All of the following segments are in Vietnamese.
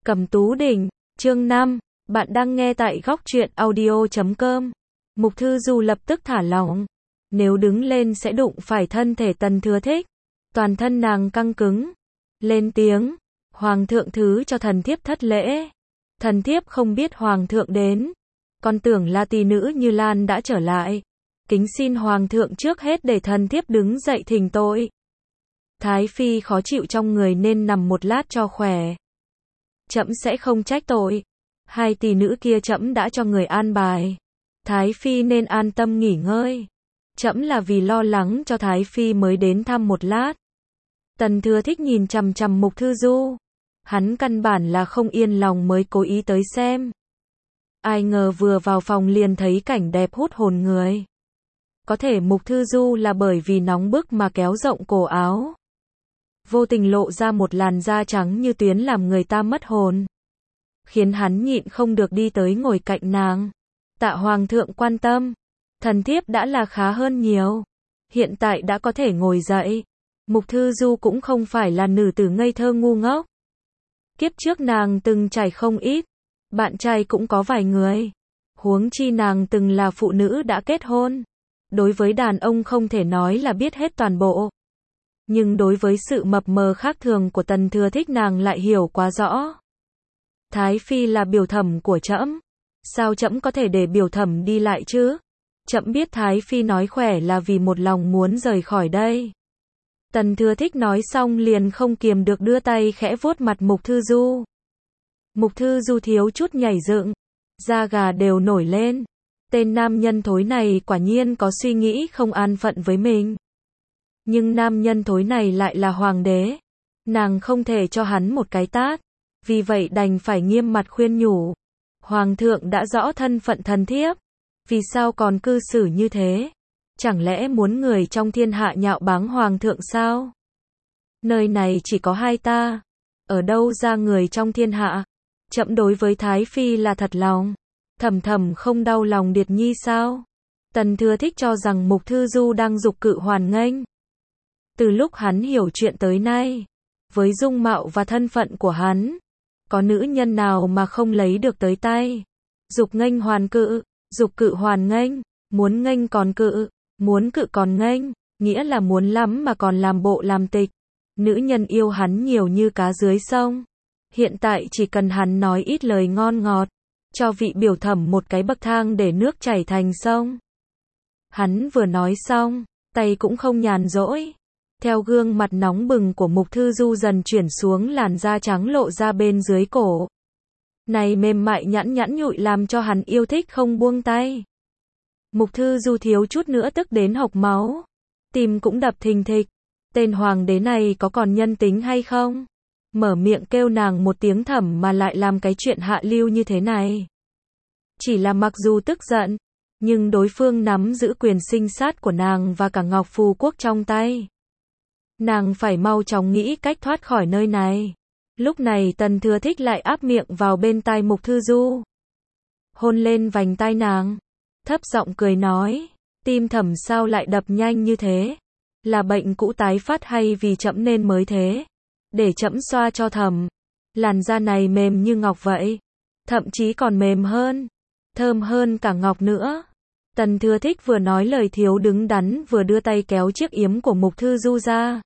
Cẩm Tú Đỉnh, chương 5, bạn đang nghe tại góc truyện audio.com. Mục Thư Du lập tức thả lỏng. Nếu đứng lên sẽ đụng phải thân thể Tần Thừa Thích. Toàn thân nàng căng cứng. Lên tiếng, Hoàng thượng thứ cho thần thiếp thất lễ. Thần thiếp không biết Hoàng thượng đến. Con tưởng là tỷ nữ Như Lan đã trở lại. Kính xin Hoàng thượng trước hết để thần thiếp đứng dậy thỉnh tội. Thái Phi khó chịu trong người nên nằm một lát cho khỏe. Trẫm sẽ không trách tội. Hai tỷ nữ kia trẫm đã cho người an bài. Thái Phi nên an tâm nghỉ ngơi. Trẫm là vì lo lắng cho Thái Phi mới đến thăm một lát. Tần Thừa Thích nhìn chằm chằm Mục Thư Du. Hắn căn bản là không yên lòng mới cố ý tới xem. Ai ngờ vừa vào phòng liền thấy cảnh đẹp hút hồn người. Có thể Mục Thư Du là bởi vì nóng bức mà kéo rộng cổ áo. Vô tình lộ ra một làn da trắng như tuyến làm người ta mất hồn. Khiến hắn nhịn không được đi tới ngồi cạnh nàng. Tạ Hoàng thượng quan tâm. Thần thiếp đã là khá hơn nhiều. Hiện tại đã có thể ngồi dậy. Mục Thư Du cũng không phải là nữ tử ngây thơ ngu ngốc. Kiếp trước nàng từng trải không ít. Bạn trai cũng có vài người. Huống chi nàng từng là phụ nữ đã kết hôn. Đối với đàn ông không thể nói là biết hết toàn bộ. Nhưng đối với sự mập mờ khác thường của Tần Thừa Thích nàng lại hiểu quá rõ. Thái Phi là biểu thẩm của trẫm. Sao trẫm có thể để biểu thẩm đi lại chứ? Trẫm biết Thái Phi nói khỏe là vì một lòng muốn rời khỏi đây. Tần Thừa Thích nói xong liền không kiềm được đưa tay khẽ vuốt mặt Mục Thư Du. Mục Thư Du thiếu chút nhảy dựng. Da gà đều nổi lên. Tên nam nhân thối này quả nhiên có suy nghĩ không an phận với mình. Nhưng nam nhân thối này lại là hoàng đế. Nàng không thể cho hắn một cái tát. Vì vậy đành phải nghiêm mặt khuyên nhủ. Hoàng thượng đã rõ thân phận thần thiếp. Vì sao còn cư xử như thế? Chẳng lẽ muốn người trong thiên hạ nhạo báng hoàng thượng sao? Nơi này chỉ có hai ta. Ở đâu ra người trong thiên hạ? Trẫm đối với Thái Phi là thật lòng. Thầm thầm không đau lòng Điệt Nhi sao? Tần Thừa Thích cho rằng Mục Thư Du đang giục cự hoan nghênh. Từ lúc hắn hiểu chuyện tới nay, với dung mạo và thân phận của hắn, có nữ nhân nào mà không lấy được tới tay. Giục nghênh hoàn cự, giục cự hoàn nghênh, muốn nghênh còn cự, muốn cự còn nghênh, nghĩa là muốn lắm mà còn làm bộ làm tịch. Nữ nhân yêu hắn nhiều như cá dưới sông. Hiện tại chỉ cần hắn nói ít lời ngon ngọt, cho vị biểu thẩm một cái bậc thang để nước chảy thành sông. Hắn vừa nói xong, tay cũng không nhàn rỗi. Theo gương mặt nóng bừng của Mục Thư Du dần chuyển xuống làn da trắng lộ ra bên dưới cổ. Này mềm mại nhẵn nhẵn nhụi làm cho hắn yêu thích không buông tay. Mục Thư Du thiếu chút nữa tức đến hộc máu. Tim cũng đập thình thịch. Tên hoàng đế này có còn nhân tính hay không? Mở miệng kêu nàng một tiếng thẩm mà lại làm cái chuyện hạ lưu như thế này. Chỉ là mặc dù tức giận, nhưng đối phương nắm giữ quyền sinh sát của nàng và cả Ngọc Phù Quốc trong tay. Nàng phải mau chóng nghĩ cách thoát khỏi nơi này. Lúc này Tần Thừa Thích lại áp miệng vào bên tai Mục Thư Du. Hôn lên vành tai nàng. Thấp giọng cười nói. Tim thẩm sao lại đập nhanh như thế? Là bệnh cũ tái phát hay vì trẫm nên mới thế? Để trẫm xoa cho thẩm. Làn da này mềm như ngọc vậy. Thậm chí còn mềm hơn. Thơm hơn cả ngọc nữa. Tần Thừa Thích vừa nói lời thiếu đứng đắn vừa đưa tay kéo chiếc yếm của Mục Thư Du ra.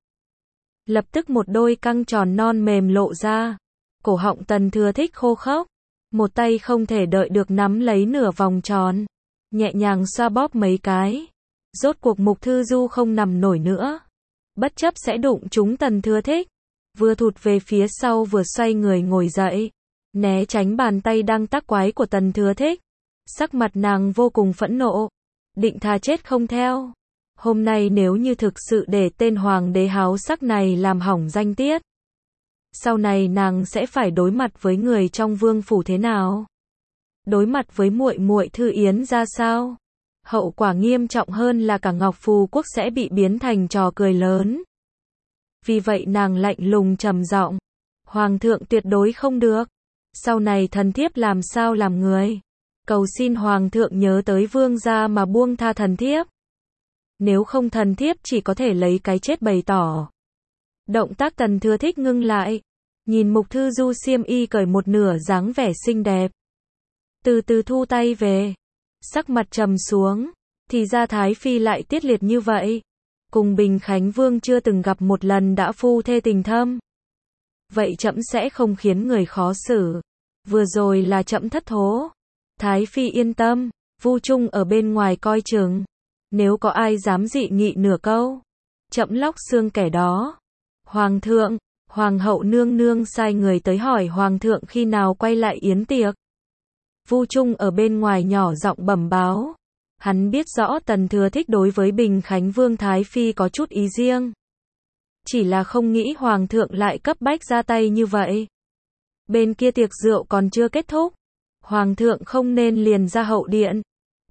Lập tức một đôi căng tròn non mềm lộ ra. Cổ họng Tần Thừa Thích khô khốc. Một tay không thể đợi được nắm lấy nửa vòng tròn. Nhẹ nhàng xoa bóp mấy cái. Rốt cuộc Mục Thư Du không nằm nổi nữa. Bất chấp sẽ đụng trúng Tần Thừa Thích. Vừa thụt về phía sau vừa xoay người ngồi dậy. Né tránh bàn tay đang tác quái của Tần Thừa Thích. Sắc mặt nàng vô cùng phẫn nộ. Định thà chết không theo. Hôm nay nếu như thực sự để tên hoàng đế háo sắc này làm hỏng danh tiết. Sau này nàng sẽ phải đối mặt với người trong vương phủ thế nào? Đối mặt với muội muội Thư Yến ra sao? Hậu quả nghiêm trọng hơn là cả Ngọc Phù Quốc sẽ bị biến thành trò cười lớn. Vì vậy nàng lạnh lùng trầm giọng. Hoàng thượng tuyệt đối không được. Sau này thần thiếp làm sao làm người? Cầu xin Hoàng thượng nhớ tới vương gia mà buông tha thần thiếp. Nếu không thần thiếp chỉ có thể lấy cái chết bày tỏ. Động tác Tần Thừa Thích ngưng lại. nhìn Mục Thư Du xiêm y cởi một nửa dáng vẻ xinh đẹp. Từ từ thu tay về. Sắc mặt trầm xuống. Thì ra Thái Phi lại tiết liệt như vậy. Cùng Bình Khánh Vương chưa từng gặp một lần đã phu thê tình thâm. Vậy trẫm sẽ không khiến người khó xử. Vừa rồi là trẫm thất thố. Thái Phi yên tâm. Vu Trung ở bên ngoài coi chừng. Nếu có ai dám dị nghị nửa câu, trẫm lóc xương kẻ đó. Hoàng thượng, Hoàng hậu nương nương sai người tới hỏi Hoàng thượng khi nào quay lại yến tiệc. Vu Trung ở bên ngoài nhỏ giọng bẩm báo. Hắn biết rõ Tần Thừa Thích đối với Bình Khánh Vương Thái Phi có chút ý riêng. Chỉ là không nghĩ Hoàng thượng lại cấp bách ra tay như vậy. Bên kia tiệc rượu còn chưa kết thúc. Hoàng thượng không nên liền ra hậu điện.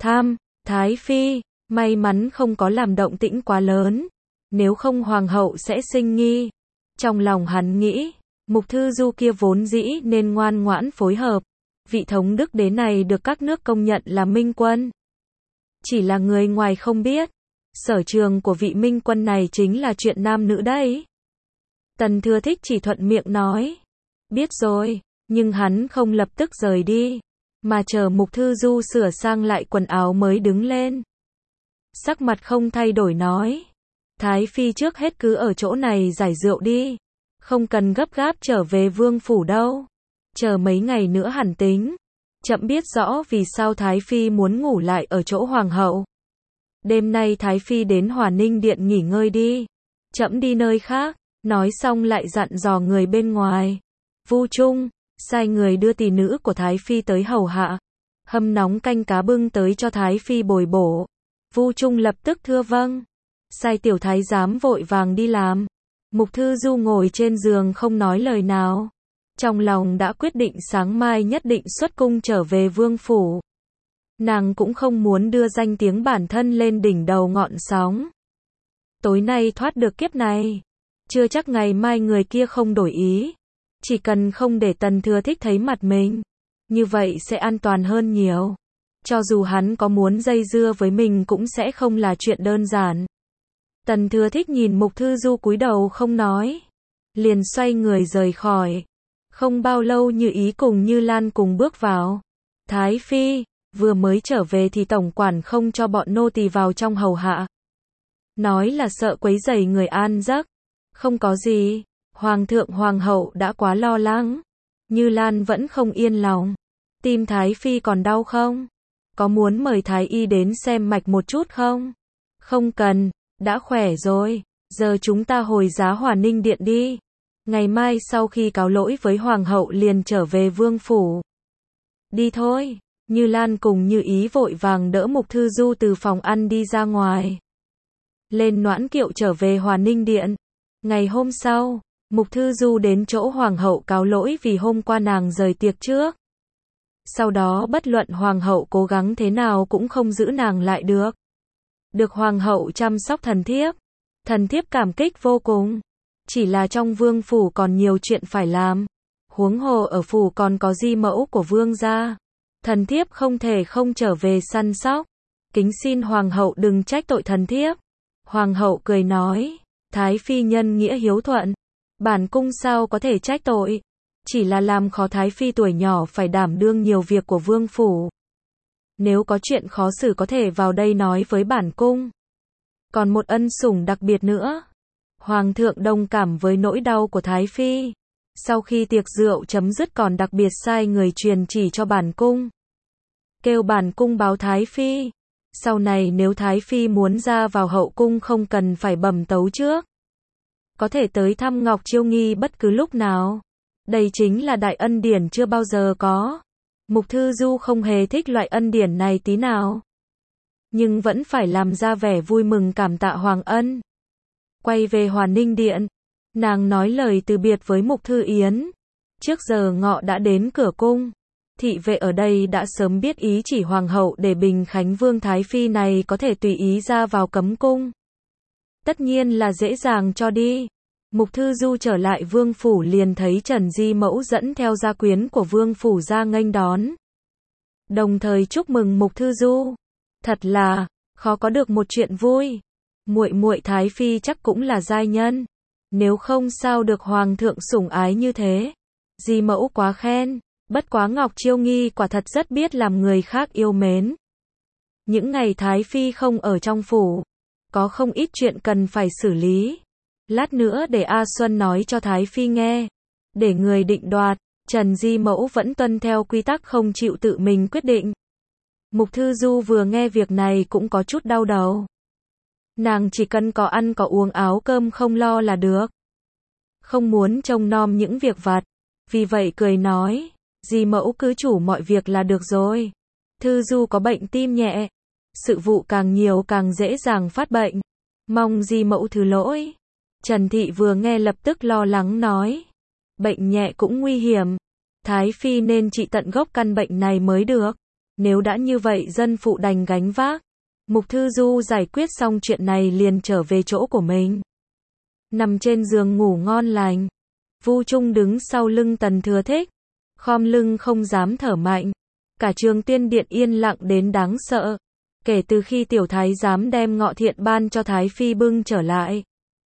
Thái Phi, may mắn không có làm động tĩnh quá lớn. Nếu không Hoàng hậu sẽ sinh nghi. Trong lòng hắn nghĩ, Mục Thư Du kia vốn dĩ nên ngoan ngoãn phối hợp. Vị thống đức đế này được các nước công nhận là minh quân. Chỉ là người ngoài không biết. Sở trường của vị minh quân này chính là chuyện nam nữ đấy. Tần Thừa Thích chỉ thuận miệng nói. Biết rồi, nhưng hắn không lập tức rời đi. Mà chờ Mục Thư Du sửa sang lại quần áo mới đứng lên. Sắc mặt không thay đổi nói. Thái Phi trước hết cứ ở chỗ này giải rượu đi. Không cần gấp gáp trở về vương phủ đâu. Chờ mấy ngày nữa hẳn tính. Trẫm biết rõ vì sao Thái Phi muốn ngủ lại ở chỗ Hoàng hậu. Đêm nay Thái Phi đến Hòa Ninh Điện nghỉ ngơi đi. Trẫm đi nơi khác. Nói xong lại dặn dò người bên ngoài. Vu Trung, sai người đưa tỷ nữ của Thái Phi tới hầu hạ. Hâm nóng canh cá bưng tới cho Thái Phi bồi bổ. Vu Trung lập tức thưa vâng. Sai tiểu thái giám vội vàng đi làm. Mục Thư Du ngồi trên giường không nói lời nào. Trong lòng đã quyết định sáng mai nhất định xuất cung trở về vương phủ. Nàng cũng không muốn đưa danh tiếng bản thân lên đỉnh đầu ngọn sóng. Tối nay thoát được kiếp này. Chưa chắc ngày mai người kia không đổi ý. Chỉ cần không để Tần Thừa Thích thấy mặt mình. Như vậy sẽ an toàn hơn nhiều. Cho dù hắn có muốn dây dưa với mình cũng sẽ không là chuyện đơn giản. Tần Thừa Thích nhìn Mục Thư Du cúi đầu không nói. Liền xoay người rời khỏi. Không bao lâu Như Ý cùng Như Lan cùng bước vào. Thái Phi, vừa mới trở về thì tổng quản không cho bọn nô tỳ vào trong hầu hạ. Nói là sợ quấy rầy người an giấc. Không có gì. Hoàng thượng Hoàng hậu đã quá lo lắng. Như Lan vẫn không yên lòng. Tim Thái Phi còn đau không? Có muốn mời Thái y đến xem mạch một chút không? Không cần, đã khỏe rồi. Giờ chúng ta hồi giá Hòa Ninh Điện đi. Ngày mai sau khi cáo lỗi với Hoàng hậu liền trở về vương phủ. Đi thôi. Như Lan cùng Như Ý vội vàng đỡ Mục Thư Du từ phòng ăn đi ra ngoài. Lên noãn kiệu trở về Hòa Ninh Điện. Ngày hôm sau, Mục Thư Du đến chỗ Hoàng hậu cáo lỗi vì hôm qua nàng rời tiệc trước. Sau đó bất luận Hoàng hậu cố gắng thế nào cũng không giữ nàng lại được. Được Hoàng hậu chăm sóc thần thiếp cảm kích vô cùng. Chỉ là trong vương phủ còn nhiều chuyện phải làm. Huống hồ ở phủ còn có di mẫu của vương gia. Thần thiếp không thể không trở về săn sóc. Kính xin Hoàng hậu đừng trách tội thần thiếp. Hoàng hậu cười nói, Thái Phi nhân nghĩa hiếu thuận. Bản cung sao có thể trách tội. Chỉ là làm khó Thái Phi tuổi nhỏ phải đảm đương nhiều việc của vương phủ. Nếu có chuyện khó xử có thể vào đây nói với bản cung. Còn một ân sủng đặc biệt nữa. Hoàng thượng đồng cảm với nỗi đau của Thái Phi. Sau khi tiệc rượu chấm dứt còn đặc biệt sai người truyền chỉ cho bản cung. Kêu bản cung báo Thái Phi. Sau này nếu Thái Phi muốn ra vào hậu cung không cần phải bẩm tấu trước. Có thể tới thăm Ngọc Chiêu Nghi bất cứ lúc nào. Đây chính là đại ân điển chưa bao giờ có. Mục Thư Du không hề thích loại ân điển này tí nào. Nhưng vẫn phải làm ra vẻ vui mừng cảm tạ Hoàng ân. Quay về Hòa Ninh Điện. Nàng nói lời từ biệt với Mục Thư Yến. Trước giờ ngọ đã đến cửa cung. Thị vệ ở đây đã sớm biết ý chỉ Hoàng hậu để Bình Khánh Vương Thái Phi này có thể tùy ý ra vào cấm cung. Tất nhiên là dễ dàng cho đi. Mục Thư Du trở lại vương phủ liền thấy Trần Di Mẫu dẫn theo gia quyến của vương phủ ra nghênh đón. Đồng thời chúc mừng Mục Thư Du. Thật là khó có được một chuyện vui. Muội muội Thái Phi chắc cũng là giai nhân. Nếu không sao được hoàng thượng sủng ái như thế. Di mẫu quá khen, bất quá Ngọc Chiêu Nghi quả thật rất biết làm người khác yêu mến. Những ngày Thái Phi không ở trong phủ, có không ít chuyện cần phải xử lý. Lát nữa để A Xuân nói cho Thái Phi nghe, để người định đoạt. Trần Di mẫu vẫn tuân theo quy tắc không chịu tự mình quyết định. Mục Thư Du vừa nghe việc này cũng có chút đau đầu. Nàng chỉ cần có ăn có uống áo cơm không lo là được. Không muốn trông nom những việc vặt. Vì vậy cười nói, Di mẫu cứ chủ mọi việc là được rồi. Thư Du có bệnh tim nhẹ. Sự vụ càng nhiều càng dễ dàng phát bệnh. Mong Di mẫu thứ lỗi. Trần Thị vừa nghe lập tức lo lắng nói. Bệnh nhẹ cũng nguy hiểm. Thái Phi nên trị tận gốc căn bệnh này mới được. Nếu đã như vậy dân phụ đành gánh vác. Mục Thư Du giải quyết xong chuyện này liền trở về chỗ của mình. Nằm trên giường ngủ ngon lành. Vu Trung đứng sau lưng Tần Thừa Thích. Khom lưng không dám thở mạnh. Cả Trường Tiên Điện yên lặng đến đáng sợ. Kể từ khi tiểu thái giám đem ngọ thiện ban cho Thái Phi bưng trở lại.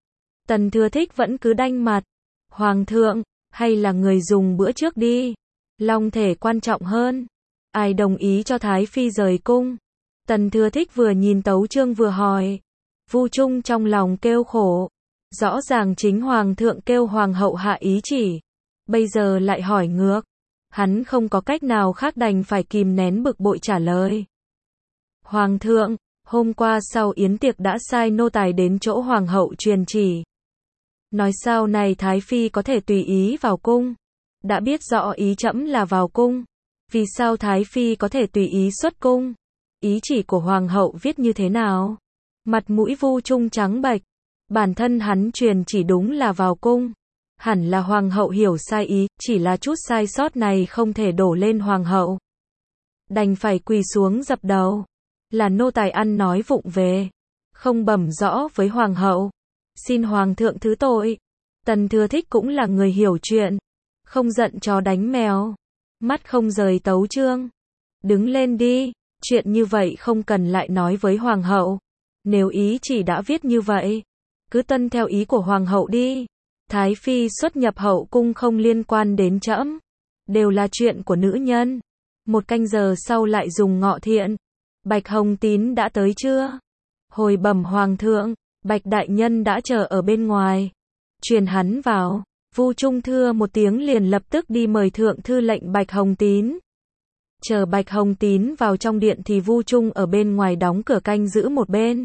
Tần Thừa Thích vẫn cứ đanh mặt. Hoàng thượng, hay là người dùng bữa trước đi. Long thể quan trọng hơn. Ai đồng ý cho Thái Phi rời cung? Tần Thừa Thích vừa nhìn tấu chương vừa hỏi. Vu Trung trong lòng kêu khổ. Rõ ràng chính Hoàng thượng kêu Hoàng hậu hạ ý chỉ. Bây giờ lại hỏi ngược. Hắn không có cách nào khác đành phải kìm nén bực bội trả lời. Hoàng thượng, hôm qua sau yến tiệc đã sai nô tài đến chỗ Hoàng hậu truyền chỉ. Nói sau này Thái Phi có thể tùy ý vào cung. Đã biết rõ ý trẫm là vào cung. Vì sao Thái Phi có thể tùy ý xuất cung? Ý chỉ của Hoàng hậu viết như thế nào? Mặt mũi Vu Trung trắng bệch. Bản thân hắn truyền chỉ đúng là vào cung. Hẳn là Hoàng hậu hiểu sai ý, chỉ là chút sai sót này không thể đổ lên Hoàng hậu. Đành phải quỳ xuống dập đầu. Là nô tài ăn nói vụng về. Không bẩm rõ với Hoàng hậu. Xin Hoàng thượng thứ tội. Tần Thừa Thích cũng là người hiểu chuyện. Không giận chó đánh mèo. Mắt không rời tấu chương. Đứng lên đi. Chuyện như vậy không cần lại nói với Hoàng hậu. Nếu ý chỉ đã viết như vậy, cứ tuân theo ý của Hoàng hậu đi. Thái Phi xuất nhập hậu cung không liên quan đến trẫm. Đều là chuyện của nữ nhân. 1 canh giờ sau lại dùng ngọ thiện. Bạch Hồng Tín đã tới chưa? Hồi bẩm Hoàng thượng, Bạch đại nhân đã chờ ở bên ngoài. Truyền hắn vào. Vu Trung thưa một tiếng liền lập tức đi mời thượng thư lệnh Bạch Hồng Tín. Chờ Bạch Hồng Tín vào trong điện thì Vu Trung ở bên ngoài đóng cửa canh giữ một bên.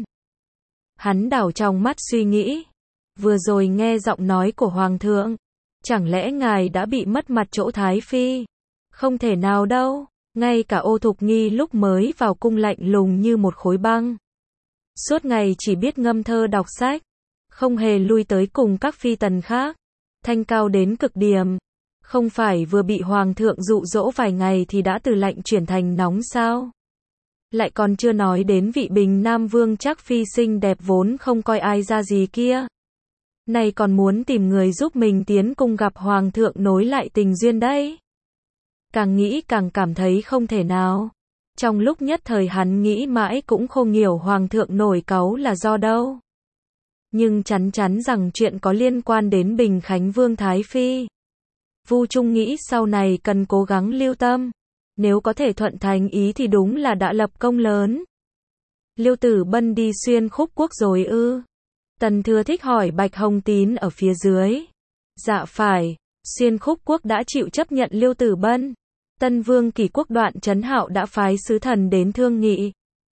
Hắn đảo trong mắt suy nghĩ. Vừa rồi nghe giọng nói của Hoàng thượng. Chẳng lẽ ngài đã bị mất mặt chỗ Thái Phi? Không thể nào đâu. Ngay cả Ô Thục Nghi lúc mới vào cung lạnh lùng như một khối băng. Suốt ngày chỉ biết ngâm thơ đọc sách. Không hề lui tới cùng các phi tần khác. Thanh cao đến cực điểm. Không phải vừa bị Hoàng thượng dụ dỗ vài ngày thì đã từ lạnh chuyển thành nóng sao? Lại còn chưa nói đến vị Bình Nam Vương Trác Phi xinh đẹp vốn không coi ai ra gì kia. Này còn muốn tìm người giúp mình tiến cung gặp Hoàng thượng nối lại tình duyên đấy. Càng nghĩ càng cảm thấy không thể nào. Trong lúc nhất thời hắn nghĩ mãi cũng không hiểu Hoàng thượng nổi cáu là do đâu. Nhưng chắn chắn rằng chuyện có liên quan đến Bình Khánh Vương Thái Phi. Vu Trung nghĩ sau này cần cố gắng lưu tâm. Nếu có thể thuận thành ý thì đúng là đã lập công lớn. Liêu Tử Bân đi xuyên khúc quốc rồi ư? Tần Thừa Thích hỏi Bạch Hồng Tín ở phía dưới. Dạ phải, xuyên khúc quốc đã chịu chấp nhận Liêu Tử Bân. Tân Vương Kỷ Quốc Đoạn Trấn Hạo đã phái sứ thần đến thương nghị.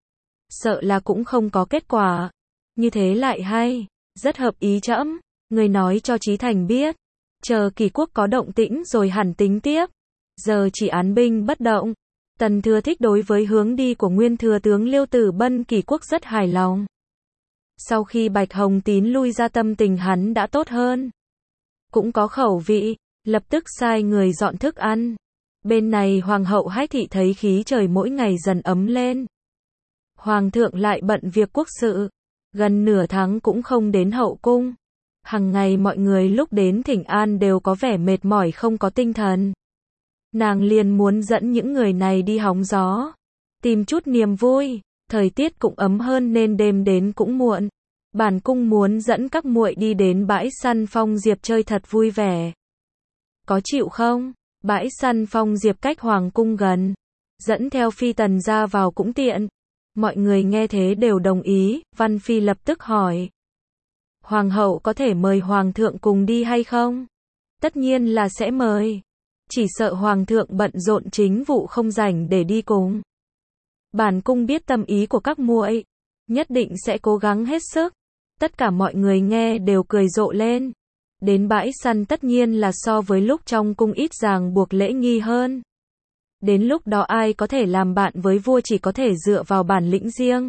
Sợ là cũng không có kết quả. Như thế lại hay, rất hợp ý trẫm. Người nói cho Chí Thành biết. Chờ Kỷ Quốc có động tĩnh rồi hẳn tính tiếp. Giờ chỉ án binh bất động. Tần Thừa Thích đối với hướng đi của Nguyên Thừa tướng Liêu Tử Bân Kỷ Quốc rất hài lòng. Sau khi Bạch Hồng Tín lui ra tâm tình hắn đã tốt hơn. Cũng có khẩu vị, lập tức sai người dọn thức ăn. Bên này Hoàng hậu Hách Thị thấy khí trời mỗi ngày dần ấm lên. Hoàng thượng lại bận việc quốc sự. Gần nửa tháng cũng không đến hậu cung. Hằng ngày mọi người lúc đến thỉnh an đều có vẻ mệt mỏi không có tinh thần. Nàng liền muốn dẫn những người này đi hóng gió. Tìm chút niềm vui. Thời tiết cũng ấm hơn nên đêm đến cũng muộn. Bản cung muốn dẫn các muội đi đến bãi săn Phong Diệp chơi thật vui vẻ. Có chịu không? Bãi săn Phong Diệp cách hoàng cung gần, dẫn theo phi tần ra vào cũng tiện. Mọi người nghe thế đều đồng ý, Văn Phi lập tức hỏi. Hoàng hậu có thể mời hoàng thượng cùng đi hay không? Tất nhiên là sẽ mời. Chỉ sợ hoàng thượng bận rộn chính vụ không rảnh để đi cùng. Bản cung biết tâm ý của các muội, nhất định sẽ cố gắng hết sức. Tất cả mọi người nghe đều cười rộ lên. Đến bãi săn tất nhiên là so với lúc trong cung ít ràng buộc lễ nghi hơn. Đến lúc đó ai có thể làm bạn với vua chỉ có thể dựa vào bản lĩnh riêng.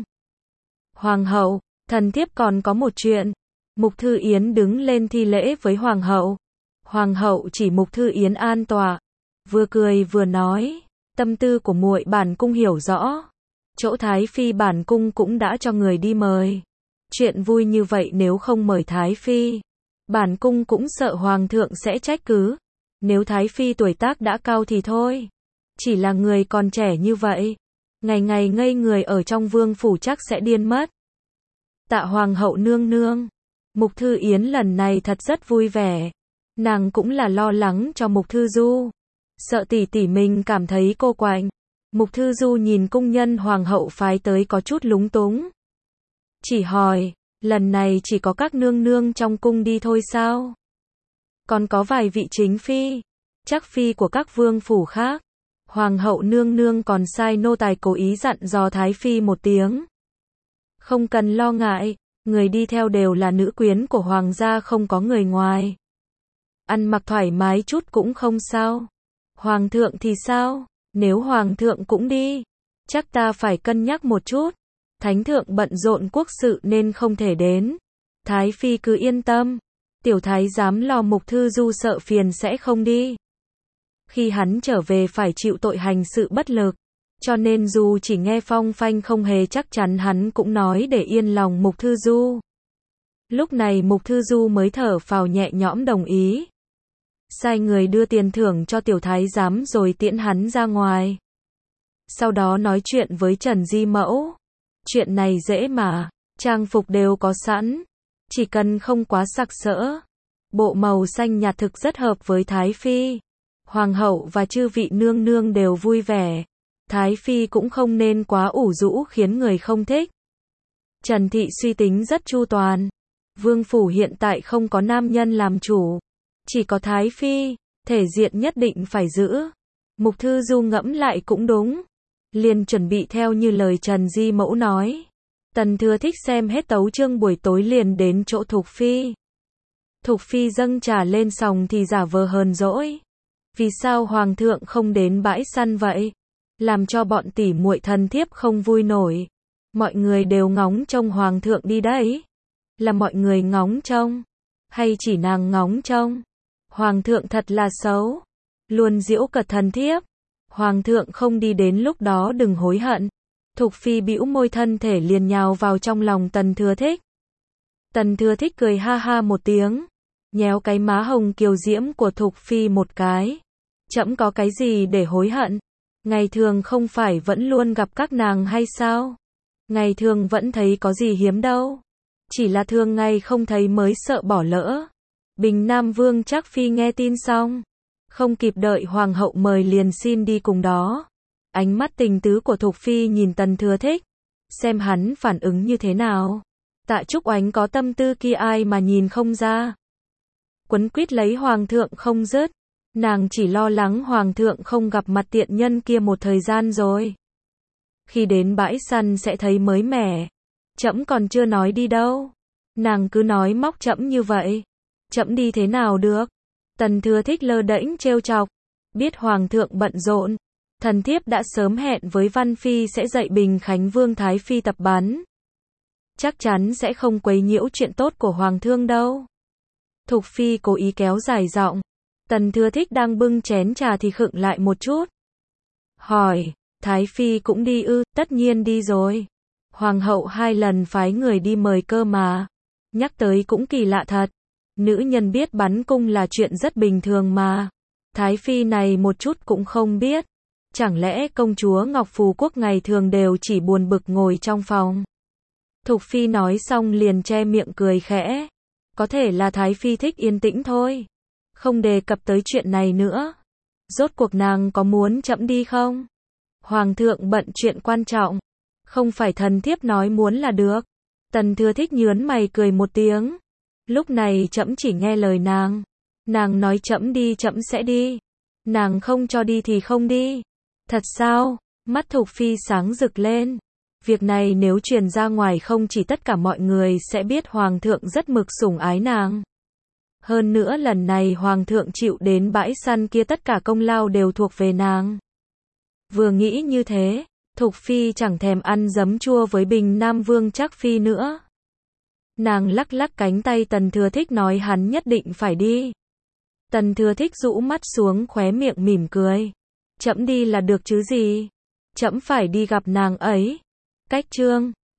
Hoàng hậu, thần thiếp còn có một chuyện. Mục Thư Yến đứng lên thi lễ với hoàng hậu. Hoàng hậu chỉ Mục Thư Yến an tọa, vừa cười vừa nói, tâm tư của muội bản cung hiểu rõ. Chỗ Thái Phi bản cung cũng đã cho người đi mời. Chuyện vui như vậy nếu không mời Thái Phi, bản cung cũng sợ hoàng thượng sẽ trách cứ. Nếu Thái Phi tuổi tác đã cao thì thôi. Chỉ là người còn trẻ như vậy, ngày ngày ngây người ở trong vương phủ chắc sẽ điên mất. Tạ hoàng hậu nương nương. Mục Thư Yến lần này thật rất vui vẻ. Nàng cũng là lo lắng cho Mục Thư Du. Sợ tỷ tỷ mình cảm thấy cô quạnh. Mục Thư Du nhìn cung nhân hoàng hậu phái tới có chút lúng túng. Chỉ hỏi, lần này chỉ có các nương nương trong cung đi thôi sao? Còn có vài vị chính phi, chắc phi của các vương phủ khác. Hoàng hậu nương nương còn sai nô tài cố ý dặn dò Thái Phi một tiếng. Không cần lo ngại, người đi theo đều là nữ quyến của hoàng gia không có người ngoài. Ăn mặc thoải mái chút cũng không sao. Hoàng thượng thì sao? Nếu hoàng thượng cũng đi, chắc ta phải cân nhắc một chút. Thánh thượng bận rộn quốc sự nên không thể đến. Thái Phi cứ yên tâm. Tiểu thái giám lo Mục Thư Du sợ phiền sẽ không đi. Khi hắn trở về phải chịu tội hành sự bất lực. Cho nên dù chỉ nghe phong phanh không hề chắc chắn hắn cũng nói để yên lòng Mục Thư Du. Lúc này Mục Thư Du mới thở phào nhẹ nhõm đồng ý. Sai người đưa tiền thưởng cho tiểu thái giám rồi tiễn hắn ra ngoài. Sau đó nói chuyện với Trần Di Mẫu. Chuyện này dễ mà, trang phục đều có sẵn. Chỉ cần không quá sặc sỡ. Bộ màu xanh nhạt thực rất hợp với Thái Phi. Hoàng hậu và chư vị nương nương đều vui vẻ. Thái Phi cũng không nên quá ủ rũ khiến người không thích. Trần Thị suy tính rất chu toàn. Vương phủ hiện tại không có nam nhân làm chủ. Chỉ có Thái Phi, thể diện nhất định phải giữ. Mục Thư Du ngẫm lại cũng đúng. Liền chuẩn bị theo như lời Trần Di Mẫu nói. Tần Thừa Thích xem hết tấu chương buổi tối liền đến chỗ Thục Phi. Thục Phi dâng trà lên sòng thì giả vờ hờn dỗi. Vì sao hoàng thượng không đến bãi săn vậy? Làm cho bọn tỷ muội thần thiếp không vui nổi. Mọi người đều ngóng trông hoàng thượng đi đấy. Là mọi người ngóng trông? Hay chỉ nàng ngóng trông? Hoàng thượng thật là xấu. Luôn giễu cợt thần thiếp. Hoàng thượng không đi đến lúc đó đừng hối hận. Thục Phi bĩu môi thân thể liền nhào vào trong lòng Tần Thừa Thích. Tần Thừa Thích cười ha ha một tiếng. Nhéo cái má hồng kiều diễm của Thục Phi một cái. Trẫm có cái gì để hối hận? Ngày thường không phải vẫn luôn gặp các nàng hay sao? Ngày thường vẫn thấy có gì hiếm đâu. Chỉ là thường ngày không thấy mới sợ bỏ lỡ. Bình Nam Vương Trác Phi nghe tin xong. Không kịp đợi hoàng hậu mời liền xin đi cùng đó. Ánh mắt tình tứ của Thục Phi nhìn Tần Thừa Thích. Xem hắn phản ứng như thế nào. Tạ Trúc Oánh có tâm tư kia ai mà nhìn không ra. Quấn quýt lấy hoàng thượng không dứt. Nàng chỉ lo lắng hoàng thượng không gặp mặt tiện nhân kia một thời gian rồi. Khi đến bãi săn sẽ thấy mới mẻ. Trẫm còn chưa nói đi đâu. Nàng cứ nói móc trẫm như vậy. Trẫm đi thế nào được? Tần Thừa Thích lơ đễnh trêu chọc. Biết hoàng thượng bận rộn. Thần thiếp đã sớm hẹn với Văn Phi sẽ dạy Bình Khánh Vương Thái Phi tập bắn. Chắc chắn sẽ không quấy nhiễu chuyện tốt của hoàng thương đâu. Thục Phi cố ý kéo dài giọng. Tần Thừa Thích đang bưng chén trà thì khựng lại một chút. Hỏi, Thái Phi cũng đi ư? Tất nhiên đi rồi. Hoàng hậu 2 lần phái người đi mời cơ mà. Nhắc tới cũng kỳ lạ thật. Nữ nhân biết bắn cung là chuyện rất bình thường mà. Thái Phi này một chút cũng không biết. Chẳng lẽ công chúa Ngọc Phù Quốc ngày thường đều chỉ buồn bực ngồi trong phòng. Thục Phi nói xong liền che miệng cười khẽ. Có thể là Thái Phi thích yên tĩnh thôi. Không đề cập tới chuyện này nữa. Rốt cuộc nàng có muốn trẫm đi không? Hoàng thượng bận chuyện quan trọng. Không phải thần thiếp nói muốn là được. Tần Thừa Thích nhớn mày cười một tiếng. Lúc này trẫm chỉ nghe lời nàng. Nàng nói trẫm đi trẫm sẽ đi. Nàng không cho đi thì không đi. Thật sao? Mắt Thục Phi sáng rực lên. Việc này nếu truyền ra ngoài không chỉ tất cả mọi người sẽ biết Hoàng thượng rất mực sủng ái nàng. Hơn nữa lần này Hoàng thượng chịu đến bãi săn kia tất cả công lao đều thuộc về nàng. Vừa nghĩ như thế, Thục Phi chẳng thèm ăn giấm chua với Bình Nam Vương Trác Phi nữa. Nàng lắc lắc cánh tay Tần Thừa Thích nói hắn nhất định phải đi. Tần Thừa Thích rũ mắt xuống khóe miệng mỉm cười. Trẫm đi là được chứ gì? Trẫm phải đi gặp nàng ấy. Cách chương